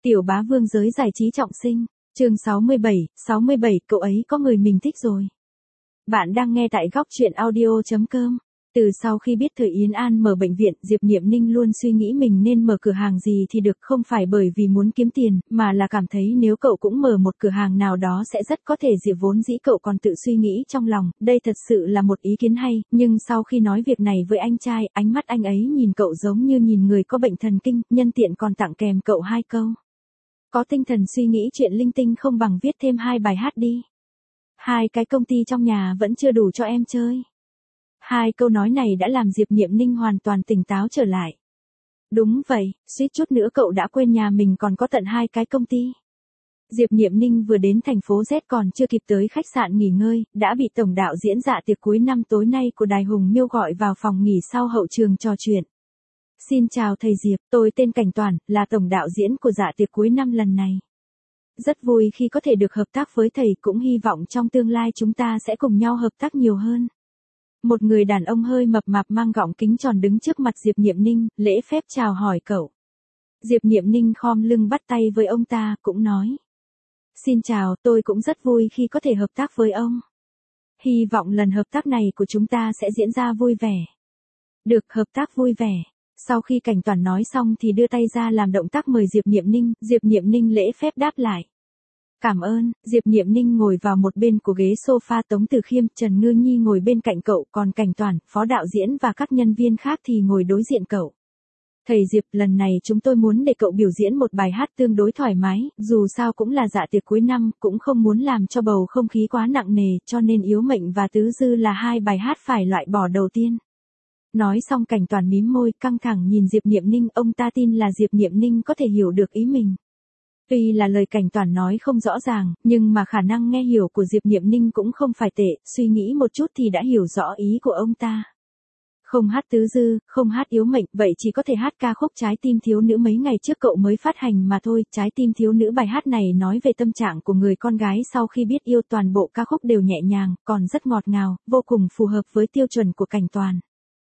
Tiểu bá vương giới giải trí trọng sinh, chương 67, cậu ấy có người mình thích rồi. Bạn đang nghe tại góc truyện audio.com. Từ sau khi biết Thời Yến An mở bệnh viện, Diệp Niệm Ninh luôn suy nghĩ mình nên mở cửa hàng gì thì được, không phải bởi vì muốn kiếm tiền, mà là cảm thấy nếu cậu cũng mở một cửa hàng nào đó sẽ rất có thể Diệp vốn dĩ cậu còn tự suy nghĩ trong lòng, đây thật sự là một ý kiến hay, nhưng sau khi nói việc này với anh trai, ánh mắt anh ấy nhìn cậu giống như nhìn người có bệnh thần kinh, nhân tiện còn tặng kèm cậu 2 câu. Có tinh thần suy nghĩ chuyện linh tinh không bằng viết thêm 2 bài hát đi. 2 cái công ty trong nhà vẫn chưa đủ cho em chơi. 2 câu nói này đã làm Diệp Niệm Ninh hoàn toàn tỉnh táo trở lại. Đúng vậy, suýt chút nữa cậu đã quên nhà mình còn có tận 2 cái công ty. Diệp Niệm Ninh vừa đến thành phố Z còn chưa kịp tới khách sạn nghỉ ngơi, đã bị tổng đạo diễn dạ tiệc cuối năm tối nay của Đài Hùng Miêu gọi vào phòng nghỉ sau hậu trường trò chuyện. Xin chào thầy Diệp, tôi tên Cảnh Toàn, là tổng đạo diễn của dạ tiệc cuối năm lần này. Rất vui khi có thể được hợp tác với thầy, cũng hy vọng trong tương lai chúng ta sẽ cùng nhau hợp tác nhiều hơn. Một người đàn ông hơi mập mạp mang gọng kính tròn đứng trước mặt Diệp Niệm Ninh, lễ phép chào hỏi cậu. Diệp Niệm Ninh khom lưng bắt tay với ông ta, cũng nói. Xin chào, tôi cũng rất vui khi có thể hợp tác với ông. Hy vọng lần hợp tác này của chúng ta sẽ diễn ra vui vẻ. Được, hợp tác vui vẻ. Sau khi Cảnh Toàn nói xong thì đưa tay ra làm động tác mời Diệp Niệm Ninh lễ phép đáp lại. Cảm ơn. Diệp Niệm Ninh ngồi vào một bên của ghế sofa, Tống Từ Khiêm, Trần Ngư Nhi ngồi bên cạnh cậu, còn Cảnh Toàn, phó đạo diễn và các nhân viên khác thì ngồi đối diện cậu. Thầy Diệp, lần này chúng tôi muốn để cậu biểu diễn một bài hát tương đối thoải mái, dù sao cũng là dạ tiệc cuối năm, cũng không muốn làm cho bầu không khí quá nặng nề, cho nên Yếu Mệnh và Tứ Dư là 2 bài hát phải loại bỏ đầu tiên. Nói xong Cảnh Toàn mím môi, căng thẳng nhìn Diệp Niệm Ninh, ông ta tin là Diệp Niệm Ninh có thể hiểu được ý mình. Tuy là lời Cảnh Toàn nói không rõ ràng, nhưng mà khả năng nghe hiểu của Diệp Niệm Ninh cũng không phải tệ, suy nghĩ một chút thì đã hiểu rõ ý của ông ta. Không hát Tứ Dư, không hát Yếu Mệnh, vậy chỉ có thể hát ca khúc Trái Tim Thiếu Nữ mấy ngày trước cậu mới phát hành mà thôi. Trái Tim Thiếu Nữ, bài hát này nói về tâm trạng của người con gái sau khi biết yêu, toàn bộ ca khúc đều nhẹ nhàng, còn rất ngọt ngào, vô cùng phù hợp với tiêu chuẩn của Cảnh Toàn.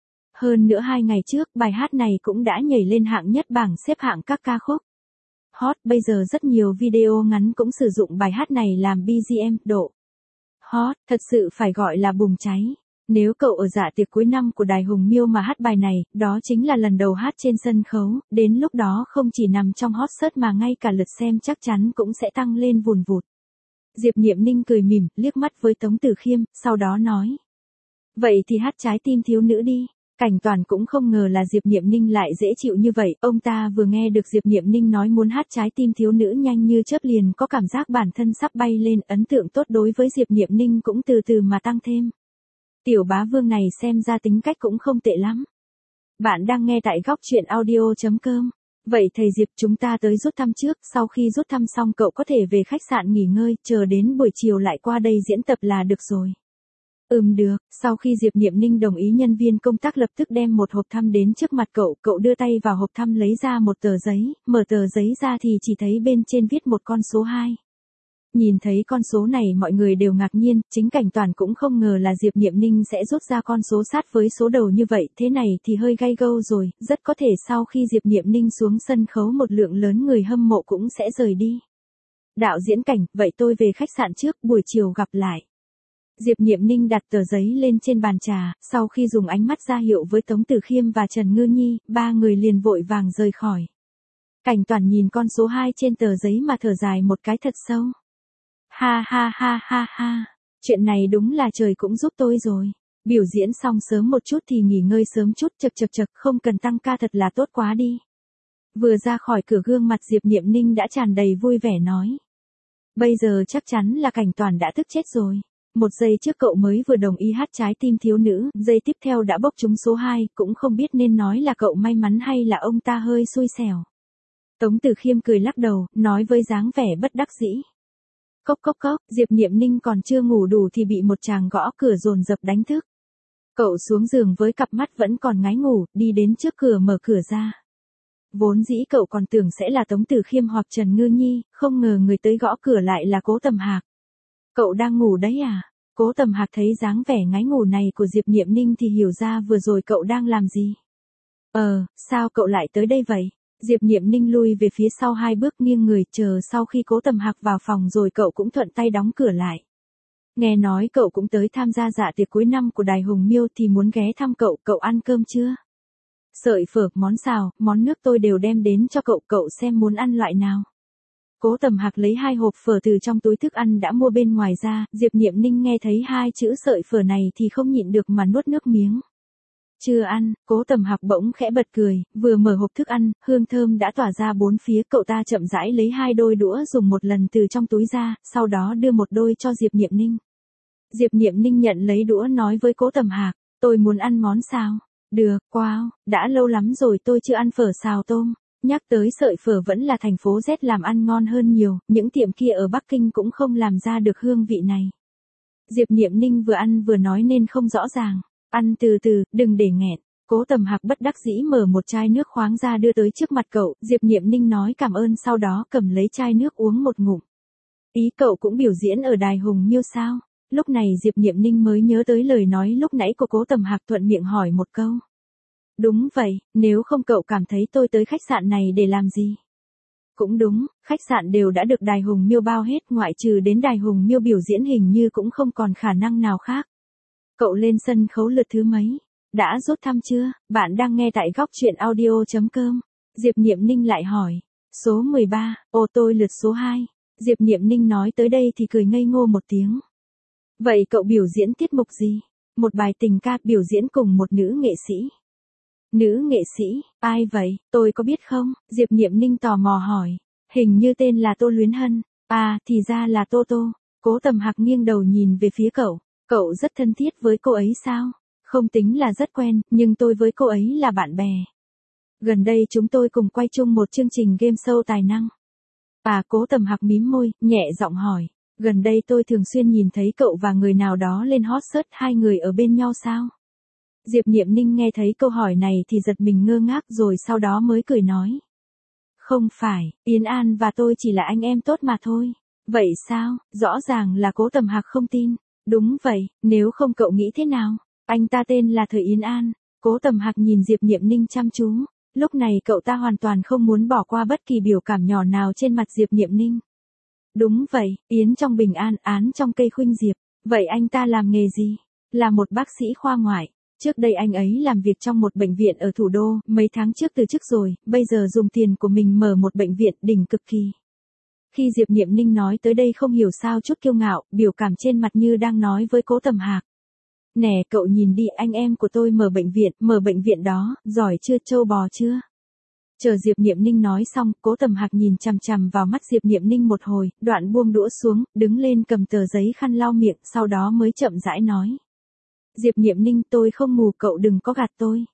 Hơn nữa 2 ngày trước, bài hát này cũng đã nhảy lên hạng nhất bảng xếp hạng các ca khúc hot, bây giờ rất nhiều video ngắn cũng sử dụng bài hát này làm BGM, độ hot, thật sự phải gọi là bùng cháy. Nếu cậu ở dạ tiệc cuối năm của Đài Hùng Miêu mà hát bài này, đó chính là lần đầu hát trên sân khấu, đến lúc đó không chỉ nằm trong hot search mà ngay cả lượt xem chắc chắn cũng sẽ tăng lên vùn vụt. Diệp Niệm Ninh cười mỉm, liếc mắt với Tống Từ Khiêm, sau đó nói. Vậy thì hát Trái Tim Thiếu Nữ đi. Cảnh Toàn cũng không ngờ là Diệp Niệm Ninh lại dễ chịu như vậy, ông ta vừa nghe được Diệp Niệm Ninh nói muốn hát Trái Tim Thiếu Nữ nhanh như chớp liền có cảm giác bản thân sắp bay lên, ấn tượng tốt đối với Diệp Niệm Ninh cũng từ từ mà tăng thêm. Tiểu bá vương này xem ra tính cách cũng không tệ lắm. Bạn đang nghe tại góc truyện audio.com. Vậy thầy Diệp, chúng ta tới rút thăm trước, sau khi rút thăm xong cậu có thể về khách sạn nghỉ ngơi, chờ đến buổi chiều lại qua đây diễn tập là được rồi. Được, sau khi Diệp Niệm Ninh đồng ý, nhân viên công tác lập tức đem một hộp thăm đến trước mặt cậu đưa tay vào hộp thăm lấy ra một tờ giấy, mở tờ giấy ra thì chỉ thấy bên trên viết một con số 2. Nhìn thấy con số này mọi người đều ngạc nhiên, chính Cảnh Toàn cũng không ngờ là Diệp Niệm Ninh sẽ rút ra con số sát với số đầu như vậy, thế này thì hơi gay go rồi, rất có thể sau khi Diệp Niệm Ninh xuống sân khấu một lượng lớn người hâm mộ cũng sẽ rời đi. Đạo diễn Cảnh, vậy tôi về khách sạn trước, buổi chiều gặp lại. Diệp Niệm Ninh đặt tờ giấy lên trên bàn trà, sau khi dùng ánh mắt ra hiệu với Tống Từ Khiêm và Trần Ngư Nhi, 3 người liền vội vàng rời khỏi. Cảnh Toàn nhìn con số 2 trên tờ giấy mà thở dài một cái thật sâu. Ha ha ha ha ha, chuyện này đúng là trời cũng giúp tôi rồi. Biểu diễn xong sớm một chút thì nghỉ ngơi sớm chút, chật, không cần tăng ca, thật là tốt quá đi. Vừa ra khỏi cửa, gương mặt Diệp Niệm Ninh đã tràn đầy vui vẻ nói. Bây giờ chắc chắn là Cảnh Toàn đã tức chết rồi. 1 giây trước cậu mới vừa đồng ý hát Trái Tim Thiếu Nữ, giây tiếp theo đã bốc trúng số 2, cũng không biết nên nói là cậu may mắn hay là ông ta hơi xui xẻo. Tống Từ Khiêm cười lắc đầu, nói với dáng vẻ bất đắc dĩ. Cốc, Diệp Niệm Ninh còn chưa ngủ đủ thì bị một chàng gõ cửa dồn dập đánh thức. Cậu xuống giường với cặp mắt vẫn còn ngái ngủ, đi đến trước cửa mở cửa ra. Vốn dĩ cậu còn tưởng sẽ là Tống Từ Khiêm hoặc Trần Ngư Nhi, không ngờ người tới gõ cửa lại là Cố Tầm Hạc. Cậu đang ngủ đấy à? Cố Tầm Hạc thấy dáng vẻ ngái ngủ này của Diệp Niệm Ninh thì hiểu ra vừa rồi cậu đang làm gì. Sao cậu lại tới đây vậy? Diệp Niệm Ninh lui về phía sau 2 bước nghiêng người chờ sau khi Cố Tầm Hạc vào phòng rồi cậu cũng thuận tay đóng cửa lại. Nghe nói cậu cũng tới tham gia dạ tiệc cuối năm của Đài Hùng Miêu thì muốn ghé thăm cậu ăn cơm chưa? Sợi phở, món xào, món nước tôi đều đem đến cho cậu xem muốn ăn loại nào. Cố Tầm Hạc lấy 2 hộp phở từ trong túi thức ăn đã mua bên ngoài ra, Diệp Niệm Ninh nghe thấy 2 chữ sợi phở này thì không nhịn được mà nuốt nước miếng. Chưa ăn, Cố Tầm Hạc bỗng khẽ bật cười, vừa mở hộp thức ăn, hương thơm đã tỏa ra bốn phía, cậu ta chậm rãi lấy 2 đôi đũa dùng một lần từ trong túi ra, sau đó đưa một đôi cho Diệp Niệm Ninh. Diệp Niệm Ninh nhận lấy đũa nói với Cố Tầm Hạc, tôi muốn ăn món xào. Được, wow, đã lâu lắm rồi tôi chưa ăn phở xào tôm. Nhắc tới sợi phở vẫn là thành phố Z làm ăn ngon hơn nhiều, những tiệm kia ở Bắc Kinh cũng không làm ra được hương vị này. Diệp Niệm Ninh vừa ăn vừa nói nên không rõ ràng. Ăn từ từ, đừng để nghẹn. Cố Tầm Hạc bất đắc dĩ mở một chai nước khoáng ra đưa tới trước mặt cậu, Diệp Niệm Ninh nói cảm ơn sau đó cầm lấy chai nước uống một ngụm. Ý cậu cũng biểu diễn ở Đài Hùng Miêu sao? Lúc này Diệp Niệm Ninh mới nhớ tới lời nói lúc nãy của Cố Tầm Hạc, thuận miệng hỏi một câu. Đúng vậy, nếu không cậu cảm thấy tôi tới khách sạn này để làm gì? Cũng đúng, khách sạn đều đã được Đài Hùng Miêu bao hết, ngoại trừ đến Đài Hùng Miêu biểu diễn hình như cũng không còn khả năng nào khác. Cậu lên sân khấu lượt thứ mấy? Đã rút thăm chưa? Bạn đang nghe tại góc truyện audio.com. Diệp Niệm Ninh lại hỏi. Số 13, tôi lượt số 2. Diệp Niệm Ninh nói tới đây thì cười ngây ngô một tiếng. Vậy cậu biểu diễn tiết mục gì? Một bài tình ca biểu diễn cùng một nữ nghệ sĩ. Nữ nghệ sĩ, ai vậy, tôi có biết không? Diệp Niệm Ninh tò mò hỏi. Hình như tên là Tô Luyến Hân. À, thì ra là Tô Tô. Cố Tầm Hạc nghiêng đầu nhìn về phía cậu. Cậu rất thân thiết với cô ấy sao? Không tính là rất quen, nhưng tôi với cô ấy là bạn bè. Gần đây chúng tôi cùng quay chung một chương trình game show tài năng. Cố Tầm Hạc mím môi, nhẹ giọng hỏi. Gần đây tôi thường xuyên nhìn thấy cậu và người nào đó lên hot search, 2 người ở bên nhau sao? Diệp Niệm Ninh nghe thấy câu hỏi này thì giật mình ngơ ngác rồi sau đó mới cười nói. Không phải, Yến An và tôi chỉ là anh em tốt mà thôi. Vậy sao, rõ ràng là Cố Tầm Hạc không tin. Đúng vậy, nếu không cậu nghĩ thế nào? Anh ta tên là Thời Yến An. Cố Tầm Hạc nhìn Diệp Niệm Ninh chăm chú. Lúc này cậu ta hoàn toàn không muốn bỏ qua bất kỳ biểu cảm nhỏ nào trên mặt Diệp Niệm Ninh. Đúng vậy, Yến trong bình an, án trong cây khuynh diệp. Vậy anh ta làm nghề gì? Là một bác sĩ khoa ngoại. Trước đây anh ấy làm việc trong một bệnh viện ở thủ đô, mấy tháng trước từ chức rồi, bây giờ dùng tiền của mình mở một bệnh viện đỉnh cực kỳ. Khi Diệp Niệm Ninh nói tới đây không hiểu sao chút kiêu ngạo, biểu cảm trên mặt như đang nói với Cố Tầm Hạc. Nè cậu nhìn đi, anh em của tôi mở bệnh viện đó, giỏi chưa, trâu bò chưa? Chờ Diệp Niệm Ninh nói xong, Cố Tầm Hạc nhìn chằm chằm vào mắt Diệp Niệm Ninh một hồi, đoạn buông đũa xuống, đứng lên cầm tờ giấy khăn lau miệng, sau đó mới chậm rãi nói. Diệp Niệm Ninh, tôi không mù, cậu đừng có gạt tôi.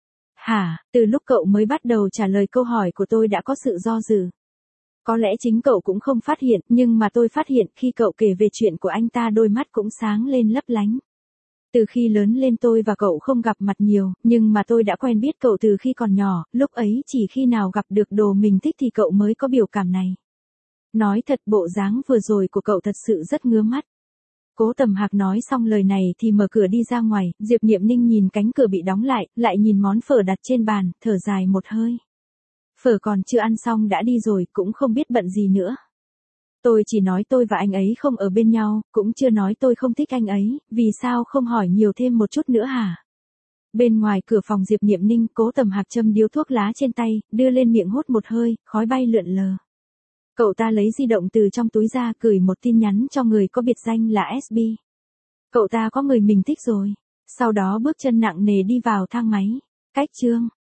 Hả, từ lúc cậu mới bắt đầu trả lời câu hỏi của tôi đã có sự do dự. Có lẽ chính cậu cũng không phát hiện, nhưng mà tôi phát hiện khi cậu kể về chuyện của anh ta đôi mắt cũng sáng lên lấp lánh. Từ khi lớn lên tôi và cậu không gặp mặt nhiều, nhưng mà tôi đã quen biết cậu từ khi còn nhỏ, lúc ấy chỉ khi nào gặp được đồ mình thích thì cậu mới có biểu cảm này. Nói thật, bộ dáng vừa rồi của cậu thật sự rất ngứa mắt. Cố Tầm Hạc nói xong lời này thì mở cửa đi ra ngoài, Diệp Niệm Ninh nhìn cánh cửa bị đóng lại nhìn món phở đặt trên bàn, thở dài một hơi. Phở còn chưa ăn xong đã đi rồi, cũng không biết bận gì nữa. Tôi chỉ nói tôi và anh ấy không ở bên nhau, cũng chưa nói tôi không thích anh ấy, vì sao không hỏi nhiều thêm một chút nữa hả? Bên ngoài cửa phòng Diệp Niệm Ninh, Cố Tầm Hạc châm điếu thuốc lá trên tay, đưa lên miệng hút một hơi, khói bay lượn lờ. Cậu ta lấy di động từ trong túi ra, gửi một tin nhắn cho người có biệt danh là SB. Cậu ta có người mình thích rồi. Sau đó bước chân nặng nề đi vào thang máy. Cách chương